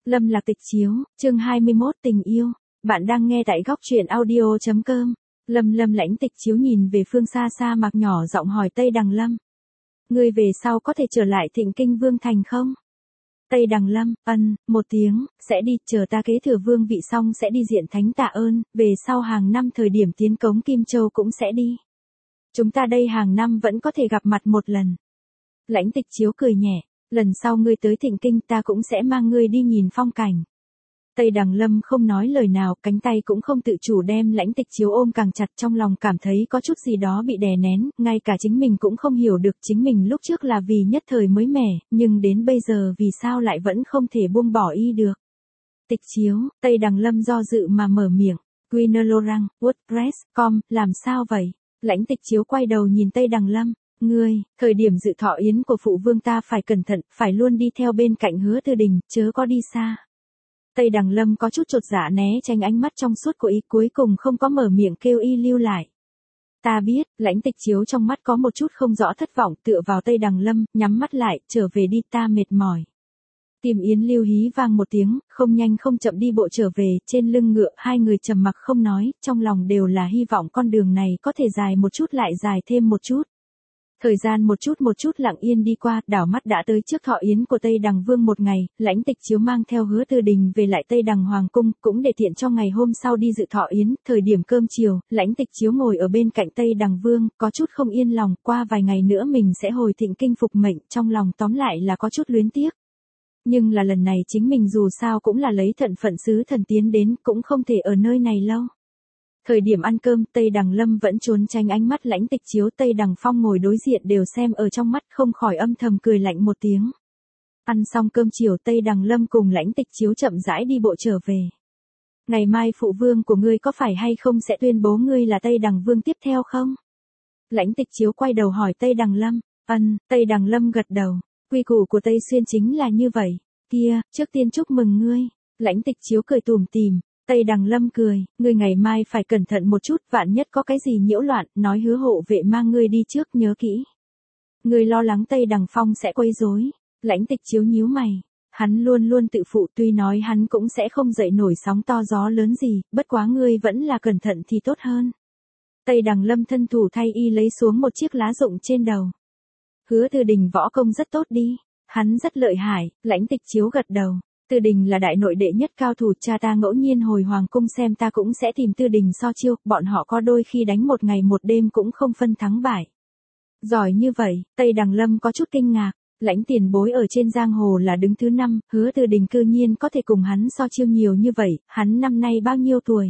Lâm Lạc Tịch Chiếu, chương 21 tình yêu. Bạn đang nghe tại góc truyện audio.com. Lâm Lãnh Tịch Chiếu nhìn về phương xa xa mặc nhỏ giọng hỏi Tây Đằng Lâm. Ngươi về sau có thể trở lại Thịnh Kinh Vương Thành không? Tây Đằng Lâm, một tiếng, sẽ đi, chờ ta kế thừa vương vị xong sẽ đi diện thánh tạ ơn, về sau hàng năm thời điểm tiến cống Kim Châu cũng sẽ đi. Chúng ta đây hàng năm vẫn có thể gặp mặt một lần. Lãnh Tịch Chiếu cười nhẹ, lần sau ngươi tới Thịnh Kinh ta cũng sẽ mang ngươi đi nhìn phong cảnh. Tây Đằng Lâm không nói lời nào, cánh tay cũng không tự chủ đem Lãnh Tịch Chiếu ôm càng chặt, trong lòng cảm thấy có chút gì đó bị đè nén, ngay cả chính mình cũng không hiểu được chính mình lúc trước là vì nhất thời mới mẻ, nhưng đến bây giờ vì sao lại vẫn không thể buông bỏ y được. Tịch Chiếu, Tây Đằng Lâm do dự mà mở miệng, Quinolorang, WordPress.com, làm sao vậy? Lãnh Tịch Chiếu quay đầu nhìn Tây Đằng Lâm. Ngươi, thời điểm dự thọ yến của phụ vương ta phải cẩn thận, phải luôn đi theo bên cạnh Hứa Tư Đình, chớ có đi xa. Tây Đằng Lâm có chút chột dạ né tránh ánh mắt trong suốt của y, cuối cùng không có mở miệng kêu y lưu lại. Ta biết, Lãnh Tịch Chiếu trong mắt có một chút không rõ thất vọng, tựa vào Tây Đằng Lâm, nhắm mắt lại, trở về đi, ta mệt mỏi. Tìm Yến Lưu hí vang một tiếng, không nhanh không chậm đi bộ trở về, trên lưng ngựa, hai người trầm mặc không nói, trong lòng đều là hy vọng con đường này có thể dài một chút lại dài thêm một chút. Thời gian một chút lặng yên đi qua, đảo mắt đã tới trước thọ yến của Tây Đằng Vương một ngày, Lãnh Tịch Chiếu mang theo Hứa Tư Đình về lại Tây Đằng Hoàng Cung, cũng để tiện cho ngày hôm sau đi dự thọ yến, thời điểm cơm chiều, Lãnh Tịch Chiếu ngồi ở bên cạnh Tây Đằng Vương, có chút không yên lòng, qua vài ngày nữa mình sẽ hồi Thịnh Kinh phục mệnh, trong lòng tóm lại là có chút luyến tiếc. Nhưng là lần này chính mình dù sao cũng là lấy thân phận sứ thần tiến đến, cũng không thể ở nơi này lâu. Thời điểm ăn cơm, Tây Đằng Lâm vẫn trốn tránh ánh mắt Lãnh Tịch Chiếu, Tây Đằng Phong ngồi đối diện đều xem ở trong mắt, không khỏi âm thầm cười lạnh một tiếng. Ăn xong cơm chiều, Tây Đằng Lâm cùng Lãnh Tịch Chiếu chậm rãi đi bộ trở về. Ngày mai phụ vương của ngươi có phải hay không sẽ tuyên bố ngươi là Tây Đằng Vương tiếp theo không? Lãnh Tịch Chiếu quay đầu hỏi Tây Đằng Lâm. Tây Đằng Lâm gật đầu. Quy củ của Tây Xuyên chính là như vậy. Kia, trước tiên chúc mừng ngươi. Lãnh Tịch Chiếu cười tủm tỉm. Tây Đằng Lâm cười, ngươi ngày mai phải cẩn thận một chút, vạn nhất có cái gì nhiễu loạn, nói Hứa hộ vệ mang ngươi đi trước, nhớ kỹ. Ngươi lo lắng Tây Đằng Phong sẽ quấy rối. Lãnh Tịch Chiếu nhíu mày, hắn luôn luôn tự phụ, tuy nói hắn cũng sẽ không dậy nổi sóng to gió lớn gì, bất quá ngươi vẫn là cẩn thận thì tốt hơn. Tây Đằng Lâm thân thủ thay y lấy xuống một chiếc lá rụng trên đầu. Hứa Tư Đình võ công rất tốt đi, hắn rất lợi hại, Lãnh Tịch Chiếu gật đầu. Tư Đình là đại nội đệ nhất cao thủ, cha ta ngẫu nhiên hồi hoàng cung xem ta cũng sẽ tìm Tư Đình so chiêu, bọn họ có đôi khi đánh một ngày một đêm cũng không phân thắng bại. Giỏi như vậy, Tây Đằng Lâm có chút kinh ngạc, Lãnh tiền bối ở trên giang hồ là đứng thứ 5, Hứa Tư Đình cư nhiên có thể cùng hắn so chiêu nhiều như vậy, hắn năm nay bao nhiêu tuổi?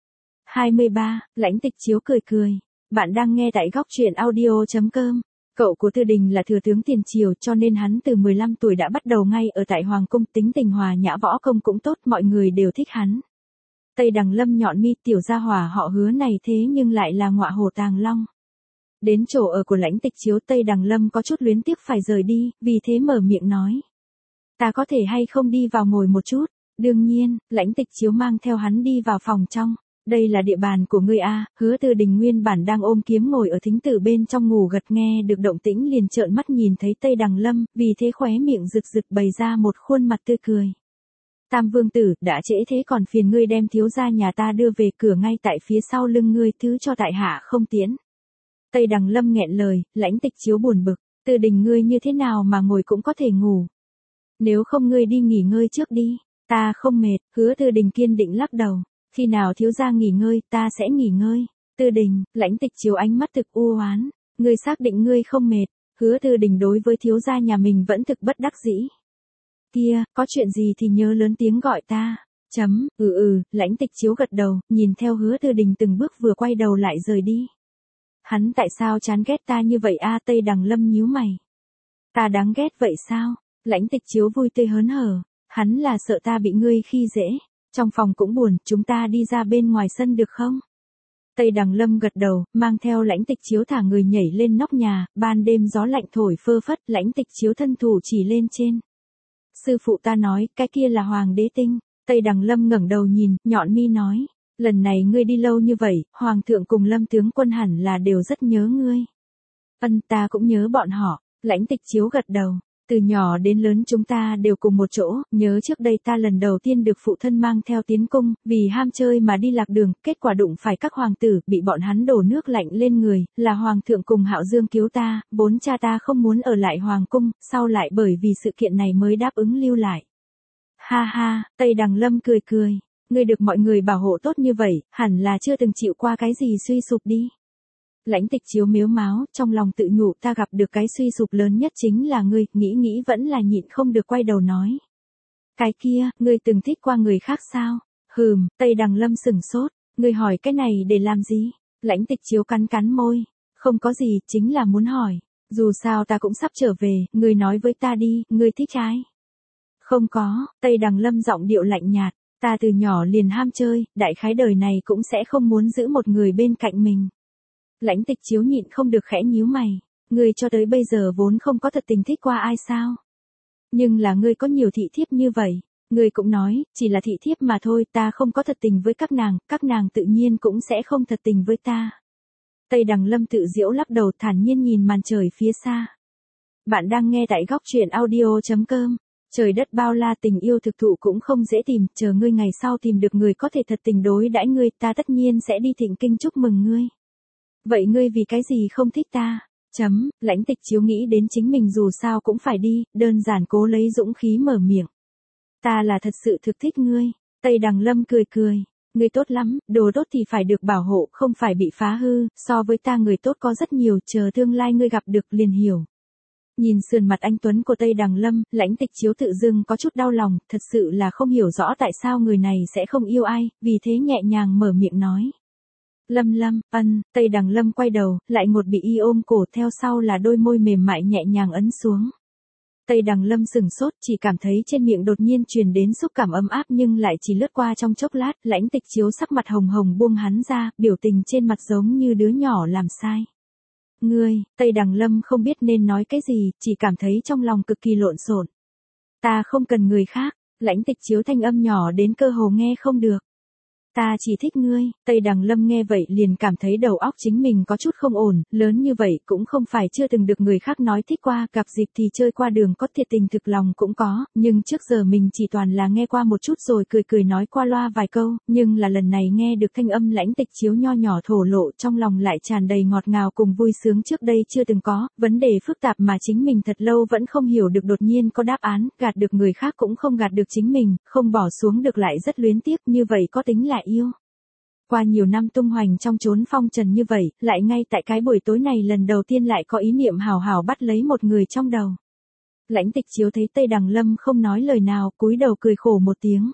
23, Lãnh Tịch Chiếu cười cười, bạn đang nghe tại góc truyện audio.com. Cậu của Tư Đình là thừa tướng tiền triều, cho nên hắn từ 15 tuổi đã bắt đầu ngay ở tại Hoàng Cung, tính tình hòa nhã, võ công cũng tốt, mọi người đều thích hắn. Tây Đằng Lâm nhọn mi, tiểu gia hỏa họ Hứa này thế nhưng lại là ngọa hổ tàng long. Đến chỗ ở của Lãnh Tịch Chiếu, Tây Đằng Lâm có chút luyến tiếc phải rời đi, vì thế mở miệng nói. Ta có thể hay không đi vào ngồi một chút? Đương nhiên, Lãnh Tịch Chiếu mang theo hắn đi vào phòng trong. Đây là địa bàn của ngươi a. Hứa Tư Đình nguyên bản đang ôm kiếm ngồi ở thính tử bên trong ngủ gật, nghe được động tĩnh liền trợn mắt nhìn thấy Tây Đằng Lâm, vì thế khóe miệng rực rực bày ra một khuôn mặt tươi cười. Tam vương tử, đã trễ thế còn phiền ngươi đem thiếu gia nhà ta đưa về cửa ngay tại phía sau lưng ngươi, thứ cho tại hạ không tiễn. Tây Đằng Lâm nghẹn lời, Lãnh Tịch Chiếu buồn bực, Tư Đình ngươi như thế nào mà ngồi cũng có thể ngủ. Nếu không ngươi đi nghỉ ngơi trước đi, ta không mệt. Hứa Tư Đình kiên định lắc đầu. Khi nào thiếu gia nghỉ ngơi, ta sẽ nghỉ ngơi. Tư Đình, Lãnh Tịch Chiếu ánh mắt thực u oán, ngươi xác định ngươi không mệt? Hứa Tư Đình đối với thiếu gia nhà mình vẫn thực bất đắc dĩ. Kia, có chuyện gì thì nhớ lớn tiếng gọi ta. Lãnh Tịch Chiếu gật đầu, nhìn theo Hứa Tư Đình từng bước vừa quay đầu lại rời đi. Hắn tại sao chán ghét ta như vậy a? Tây Đằng Lâm nhíu mày. Ta đáng ghét vậy sao? Lãnh Tịch Chiếu vui tươi hớn hở, hắn là sợ ta bị ngươi khi dễ. Trong phòng cũng buồn, chúng ta đi ra bên ngoài sân được không? Tây Đằng Lâm gật đầu, mang theo Lãnh Tịch Chiếu thả người nhảy lên nóc nhà, ban đêm gió lạnh thổi phơ phất, Lãnh Tịch Chiếu thân thủ chỉ lên trên. Sư phụ ta nói, cái kia là Hoàng đế tinh. Tây Đằng Lâm ngẩng đầu nhìn, nhọn mi nói, lần này ngươi đi lâu như vậy, Hoàng thượng cùng Lâm tướng quân hẳn là đều rất nhớ ngươi. Ta cũng nhớ bọn họ. Lãnh Tịch Chiếu gật đầu. Từ nhỏ đến lớn chúng ta đều cùng một chỗ, nhớ trước đây ta lần đầu tiên được phụ thân mang theo tiến cung, vì ham chơi mà đi lạc đường, kết quả đụng phải các hoàng tử, bị bọn hắn đổ nước lạnh lên người, là hoàng thượng cùng Hạo Dương cứu ta, vốn cha ta không muốn ở lại hoàng cung, sau lại bởi vì sự kiện này mới đáp ứng lưu lại. Ha ha, Tây Đằng Lâm cười cười, ngươi được mọi người bảo hộ tốt như vậy, hẳn là chưa từng chịu qua cái gì suy sụp đi. Lãnh Tịch Chiếu mếu máo, trong lòng tự nhủ ta gặp được cái suy sụp lớn nhất chính là ngươi, nghĩ vẫn là nhịn không được quay đầu nói. Cái kia, ngươi từng thích qua người khác sao? Tây Đằng Lâm sửng sốt, ngươi hỏi cái này để làm gì? Lãnh Tịch Chiếu cắn cắn môi, không có gì, chính là muốn hỏi, dù sao ta cũng sắp trở về, ngươi nói với ta đi, ngươi thích ai? Không có, Tây Đằng Lâm giọng điệu lạnh nhạt, ta từ nhỏ liền ham chơi, đại khái đời này cũng sẽ không muốn giữ một người bên cạnh mình. Lãnh Tịch Chiếu nhịn không được khẽ nhíu mày, ngươi cho tới bây giờ vốn không có thật tình thích qua ai sao? Nhưng là ngươi có nhiều thị thiếp như vậy, ngươi cũng nói, chỉ là thị thiếp mà thôi, ta không có thật tình với các nàng tự nhiên cũng sẽ không thật tình với ta. Tây Đằng Lâm tự giễu lắc đầu thản nhiên nhìn màn trời phía xa. Bạn đang nghe tại góc truyện audio.com. Trời đất bao la, tình yêu thực thụ cũng không dễ tìm, chờ ngươi ngày sau tìm được người có thể thật tình đối đãi ngươi, ta tất nhiên sẽ đi Thịnh Kinh chúc mừng ngươi. Vậy ngươi vì cái gì không thích ta? Lãnh Tịch Chiếu nghĩ đến chính mình dù sao cũng phải đi, đơn giản cố lấy dũng khí mở miệng. Ta là thật sự thực thích ngươi. Tây Đằng Lâm cười cười. Ngươi tốt lắm, đồ tốt thì phải được bảo hộ, không phải bị phá hư, so với ta người tốt có rất nhiều, chờ tương lai ngươi gặp được liền hiểu. Nhìn sườn mặt anh tuấn của Tây Đằng Lâm, Lãnh Tịch Chiếu tự dưng có chút đau lòng, thật sự là không hiểu rõ tại sao người này sẽ không yêu ai, vì thế nhẹ nhàng mở miệng nói. Lâm, Tây Đằng Lâm quay đầu, lại một bị y ôm cổ, theo sau là đôi môi mềm mại nhẹ nhàng ấn xuống. Tây Đằng Lâm sừng sốt, chỉ cảm thấy trên miệng đột nhiên truyền đến xúc cảm ấm áp nhưng lại chỉ lướt qua trong chốc lát, Lãnh Tịch Chiếu sắc mặt hồng hồng buông hắn ra, biểu tình trên mặt giống như đứa nhỏ làm sai. Ngươi, Tây Đằng Lâm không biết nên nói cái gì, chỉ cảm thấy trong lòng cực kỳ lộn xộn. Ta không cần người khác, Lãnh Tịch Chiếu thanh âm nhỏ đến cơ hồ nghe không được. Ta chỉ thích ngươi. Tây Đằng Lâm nghe vậy liền cảm thấy đầu óc chính mình có chút không ổn, lớn như vậy cũng không phải chưa từng được người khác nói thích qua, gặp dịp thì chơi qua đường có thiệt tình thực lòng cũng có, nhưng trước giờ mình chỉ toàn là nghe qua một chút rồi cười nói qua loa vài câu, nhưng là lần này nghe được thanh âm Lãnh Tịch Chiếu nho nhỏ thổ lộ, trong lòng lại tràn đầy ngọt ngào cùng vui sướng trước đây chưa từng có, vấn đề phức tạp mà chính mình thật lâu vẫn không hiểu được đột nhiên có đáp án, gạt được người khác cũng không gạt được chính mình, không bỏ xuống được lại rất luyến tiếc, như vậy có tính là yêu. Qua nhiều năm tung hoành trong chốn phong trần như vậy, lại ngay tại cái buổi tối này lần đầu tiên lại có ý niệm hào hào bắt lấy một người trong đầu. Lãnh Tịch Chiếu thấy Tây Đằng Lâm không nói lời nào, cúi đầu cười khổ một tiếng.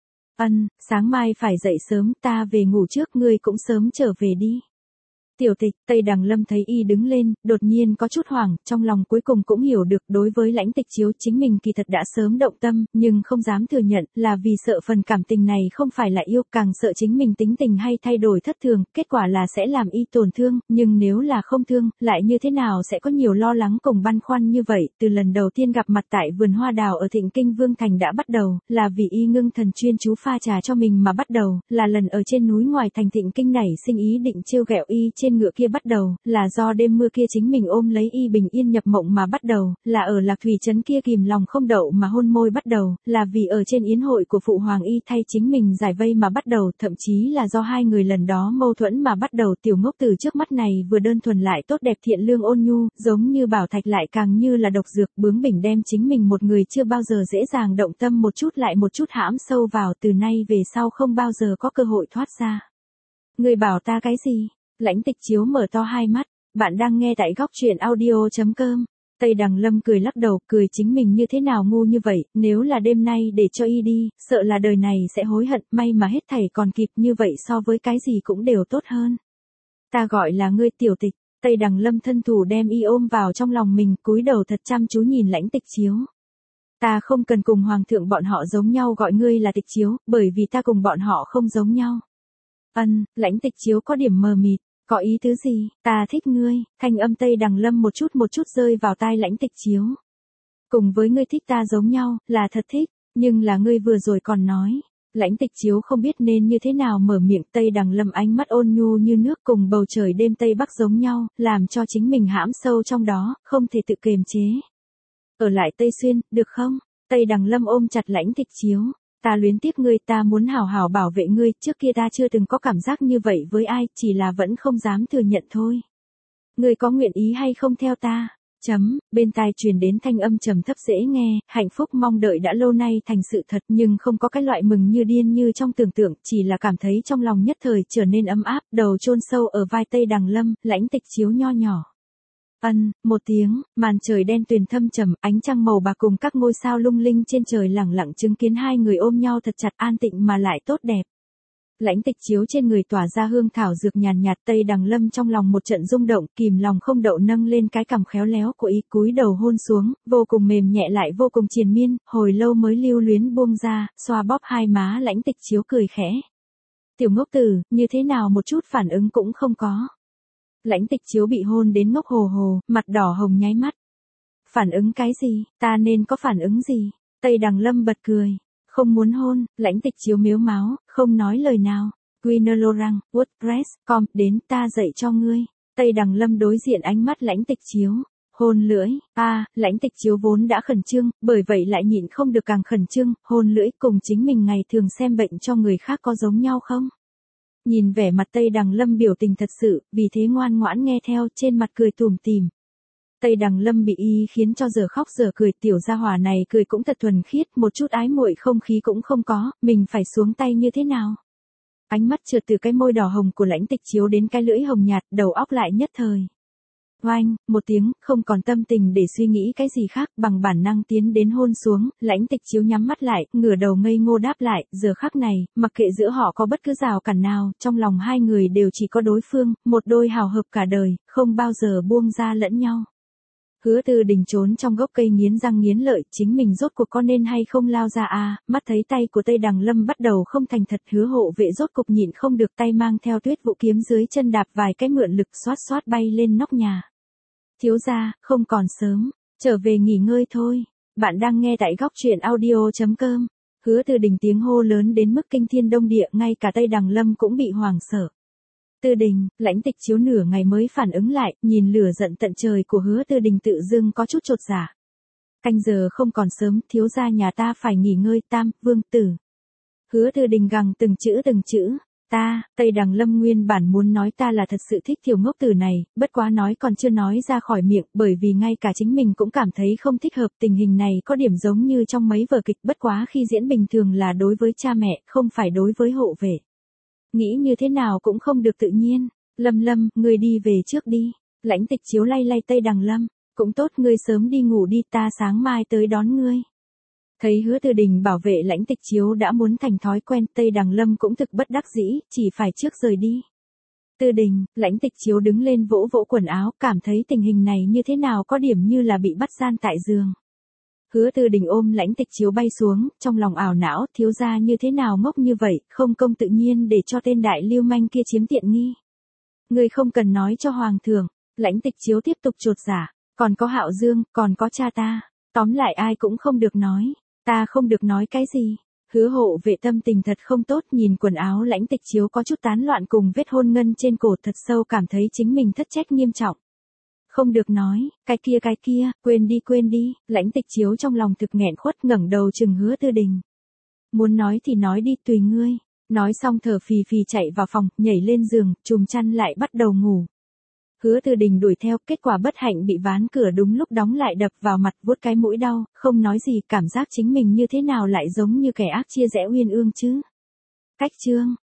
Sáng mai phải dậy sớm, ta về ngủ trước, ngươi cũng sớm trở về đi. Tiểu Tịch, Tây Đằng Lâm thấy y đứng lên, đột nhiên có chút hoảng, trong lòng cuối cùng cũng hiểu được đối với Lãnh Tịch Chiếu chính mình kỳ thật đã sớm động tâm, nhưng không dám thừa nhận, là vì sợ phần cảm tình này không phải là yêu, càng sợ chính mình tính tình hay thay đổi thất thường, kết quả là sẽ làm y tổn thương, nhưng nếu là không thương, lại như thế nào sẽ có nhiều lo lắng cùng băn khoăn như vậy, từ lần đầu tiên gặp mặt tại vườn hoa đào ở Thịnh Kinh Vương Thành đã bắt đầu, là vì y ngưng thần chuyên chú pha trà cho mình mà bắt đầu, là lần ở trên núi ngoài thành Thịnh Kinh nảy sinh ý định trêu ghẹo y trên ngựa kia bắt đầu, là do đêm mưa kia chính mình ôm lấy y bình yên nhập mộng mà bắt đầu, là ở Lạc Thủy trấn kia kìm lòng không đậu mà hôn môi bắt đầu, là vì ở trên yến hội của phụ hoàng y thay chính mình giải vây mà bắt đầu, thậm chí là do hai người lần đó mâu thuẫn mà bắt đầu. Tiểu ngốc từ trước mắt này vừa đơn thuần lại tốt đẹp thiện lương ôn nhu, giống như bảo thạch lại càng như là độc dược, bướng bỉnh đem chính mình một người chưa bao giờ dễ dàng động tâm một chút lại một chút hãm sâu vào, từ nay về sau không bao giờ có cơ hội thoát ra. Người bảo ta cái gì? Lãnh Tịch Chiếu mở to hai mắt, bạn đang nghe tại góc truyện audio.com. Tây Đằng Lâm cười lắc đầu, cười chính mình như thế nào ngu như vậy, nếu là đêm nay để cho y đi, sợ là đời này sẽ hối hận, may mà hết thảy còn kịp, như vậy so với cái gì cũng đều tốt hơn. Ta gọi là ngươi Tiểu Tịch. Tây Đằng Lâm thân thủ đem y ôm vào trong lòng mình, cúi đầu thật chăm chú nhìn Lãnh Tịch Chiếu. Ta không cần cùng hoàng thượng bọn họ giống nhau gọi ngươi là Tịch Chiếu, bởi vì ta cùng bọn họ không giống nhau. Lãnh Tịch Chiếu có điểm mờ mịt, có ý tứ gì? Ta thích ngươi. Thanh âm Tây Đằng Lâm một chút rơi vào tai Lãnh Tịch Chiếu. Cùng với ngươi thích ta giống nhau, là thật thích, nhưng là ngươi vừa rồi còn nói. Lãnh Tịch Chiếu không biết nên như thế nào mở miệng. Tây Đằng Lâm ánh mắt ôn nhu như nước, cùng bầu trời đêm Tây Bắc giống nhau, làm cho chính mình hãm sâu trong đó, không thể tự kiềm chế. Ở lại Tây Xuyên, được không? Tây Đằng Lâm ôm chặt Lãnh Tịch Chiếu. Ta luyến tiếc ngươi, ta muốn hảo hảo bảo vệ ngươi, trước kia ta chưa từng có cảm giác như vậy với ai, chỉ là vẫn không dám thừa nhận thôi. Ngươi có nguyện ý hay không theo ta? Bên tai truyền đến thanh âm trầm thấp dễ nghe, hạnh phúc mong đợi đã lâu nay thành sự thật, nhưng không có cái loại mừng như điên như trong tưởng tượng, chỉ là cảm thấy trong lòng nhất thời trở nên ấm áp, đầu chôn sâu ở vai Tây Đằng Lâm, Lãnh Tịch Chiếu nho nhỏ. Một tiếng, màn trời đen tuyền thâm trầm, ánh trăng màu bạc cùng các ngôi sao lung linh trên trời lẳng lặng chứng kiến hai người ôm nhau thật chặt, an tịnh mà lại tốt đẹp. Lãnh Tịch Chiếu trên người tỏa ra hương thảo dược nhàn nhạt, Tây Đằng Lâm trong lòng một trận rung động, kìm lòng không đậu nâng lên cái cằm khéo léo của ý, cúi đầu hôn xuống, vô cùng mềm nhẹ lại vô cùng triền miên, hồi lâu mới lưu luyến buông ra, xoa bóp hai má. Lãnh Tịch Chiếu cười khẽ. Tiểu ngốc tử, như thế nào một chút phản ứng cũng không có. Lãnh Tịch Chiếu bị hôn đến ngốc hồ hồ, mặt đỏ hồng nháy mắt. Phản ứng cái gì, ta nên có phản ứng gì? Tây Đằng Lâm bật cười. Không muốn hôn. Lãnh Tịch Chiếu mếu máo, không nói lời nào. Winner Lorang, WordPress.com, đến ta dạy cho ngươi. Tây Đằng Lâm đối diện ánh mắt Lãnh Tịch Chiếu. Hôn lưỡi, Lãnh Tịch Chiếu vốn đã khẩn trương, bởi vậy lại nhịn không được càng khẩn trương, hôn lưỡi cùng chính mình ngày thường xem bệnh cho người khác có giống nhau không? Nhìn vẻ mặt Tây Đằng Lâm biểu tình thật sự, vì thế ngoan ngoãn nghe theo, trên mặt cười tủm tỉm. Tây Đằng Lâm bị y khiến cho giờ khóc giờ cười, tiểu gia hỏa này cười cũng thật thuần khiết, một chút ái muội không khí cũng không có, mình phải xuống tay như thế nào? Ánh mắt trượt từ cái môi đỏ hồng của Lãnh Tịch Chiếu đến cái lưỡi hồng nhạt, đầu óc lại nhất thời. Oanh, một tiếng, không còn tâm tình để suy nghĩ cái gì khác, bằng bản năng tiến đến hôn xuống, Lãnh Tịch Chiếu nhắm mắt lại, ngửa đầu ngây ngô đáp lại, giờ khắc này, mặc kệ giữa họ có bất cứ rào cản nào, trong lòng hai người đều chỉ có đối phương, một đôi hào hợp cả đời, không bao giờ buông ra lẫn nhau. Hứa Tư Đình trốn trong gốc cây nghiến răng nghiến lợi, chính mình rốt cuộc có nên hay không lao ra mắt thấy tay của Tây Đằng Lâm bắt đầu không thành thật, Hứa hộ vệ rốt cục nhịn không được, tay mang theo Tuyết Vũ kiếm dưới chân đạp vài cái mượn lực xoát xoát bay lên nóc nhà. Thiếu gia, không còn sớm, trở về nghỉ ngơi thôi. Bạn đang nghe tại góc truyện audio.com. Hứa Tư Đình tiếng hô lớn đến mức kinh thiên đông địa, ngay cả Tây Đằng Lâm cũng bị hoảng sợ. Tư Đình, Lãnh Tịch Chiếu nửa ngày mới phản ứng lại, nhìn lửa giận tận trời của Hứa Tư Đình tự dưng có chút chột dạ. Canh giờ không còn sớm, thiếu gia nhà ta phải nghỉ ngơi, Tam Vương tử. Hứa Tư Đình gằn từng chữ. Tây Đằng Lâm nguyên bản muốn nói ta là thật sự thích tiểu ngốc tử này, bất quá nói còn chưa nói ra khỏi miệng, bởi vì ngay cả chính mình cũng cảm thấy không thích hợp, tình hình này có điểm giống như trong mấy vở kịch, bất quá khi diễn bình thường là đối với cha mẹ, không phải đối với hộ vệ. Nghĩ như thế nào cũng không được tự nhiên. Lâm, ngươi đi về trước đi. Lãnh Tịch Chiếu lay Tây Đằng Lâm. Cũng tốt, ngươi sớm đi ngủ đi, ta sáng mai tới đón ngươi. Thấy Hứa Tư Đình bảo vệ Lãnh Tịch Chiếu đã muốn thành thói quen, Tây Đằng Lâm cũng thực bất đắc dĩ, chỉ phải trước rời đi. Tư Đình, Lãnh Tịch Chiếu đứng lên vỗ vỗ quần áo, cảm thấy tình hình này như thế nào có điểm như là bị bắt gian tại giường. Hứa Tư Đình ôm Lãnh Tịch Chiếu bay xuống, trong lòng ảo não, thiếu gia như thế nào ngốc như vậy, không công tự nhiên để cho tên đại lưu manh kia chiếm tiện nghi. Ngươi không cần nói cho hoàng thượng. Lãnh Tịch Chiếu tiếp tục chột dạ, còn có Hạo Dương, còn có cha ta, tóm lại ai cũng không được nói. Ta không được nói cái gì? Hứa hộ vệ tâm tình thật không tốt, nhìn quần áo Lãnh Tịch Chiếu có chút tán loạn cùng vết hôn ngân trên cổ, thật sâu cảm thấy chính mình thất trách nghiêm trọng. Không được nói, cái kia, quên đi, Lãnh Tịch Chiếu trong lòng thực nghẹn khuất, ngẩng đầu chừng Hứa Tư Đình. Muốn nói thì nói đi, tùy ngươi. Nói xong thở phì phì chạy vào phòng, nhảy lên giường, trùm chăn lại bắt đầu ngủ. Hứa Tư Đình đuổi theo, kết quả bất hạnh bị ván cửa đúng lúc đóng lại đập vào mặt, vuốt cái mũi đau, không nói gì, cảm giác chính mình như thế nào lại giống như kẻ ác chia rẽ uyên ương chứ. Cách chương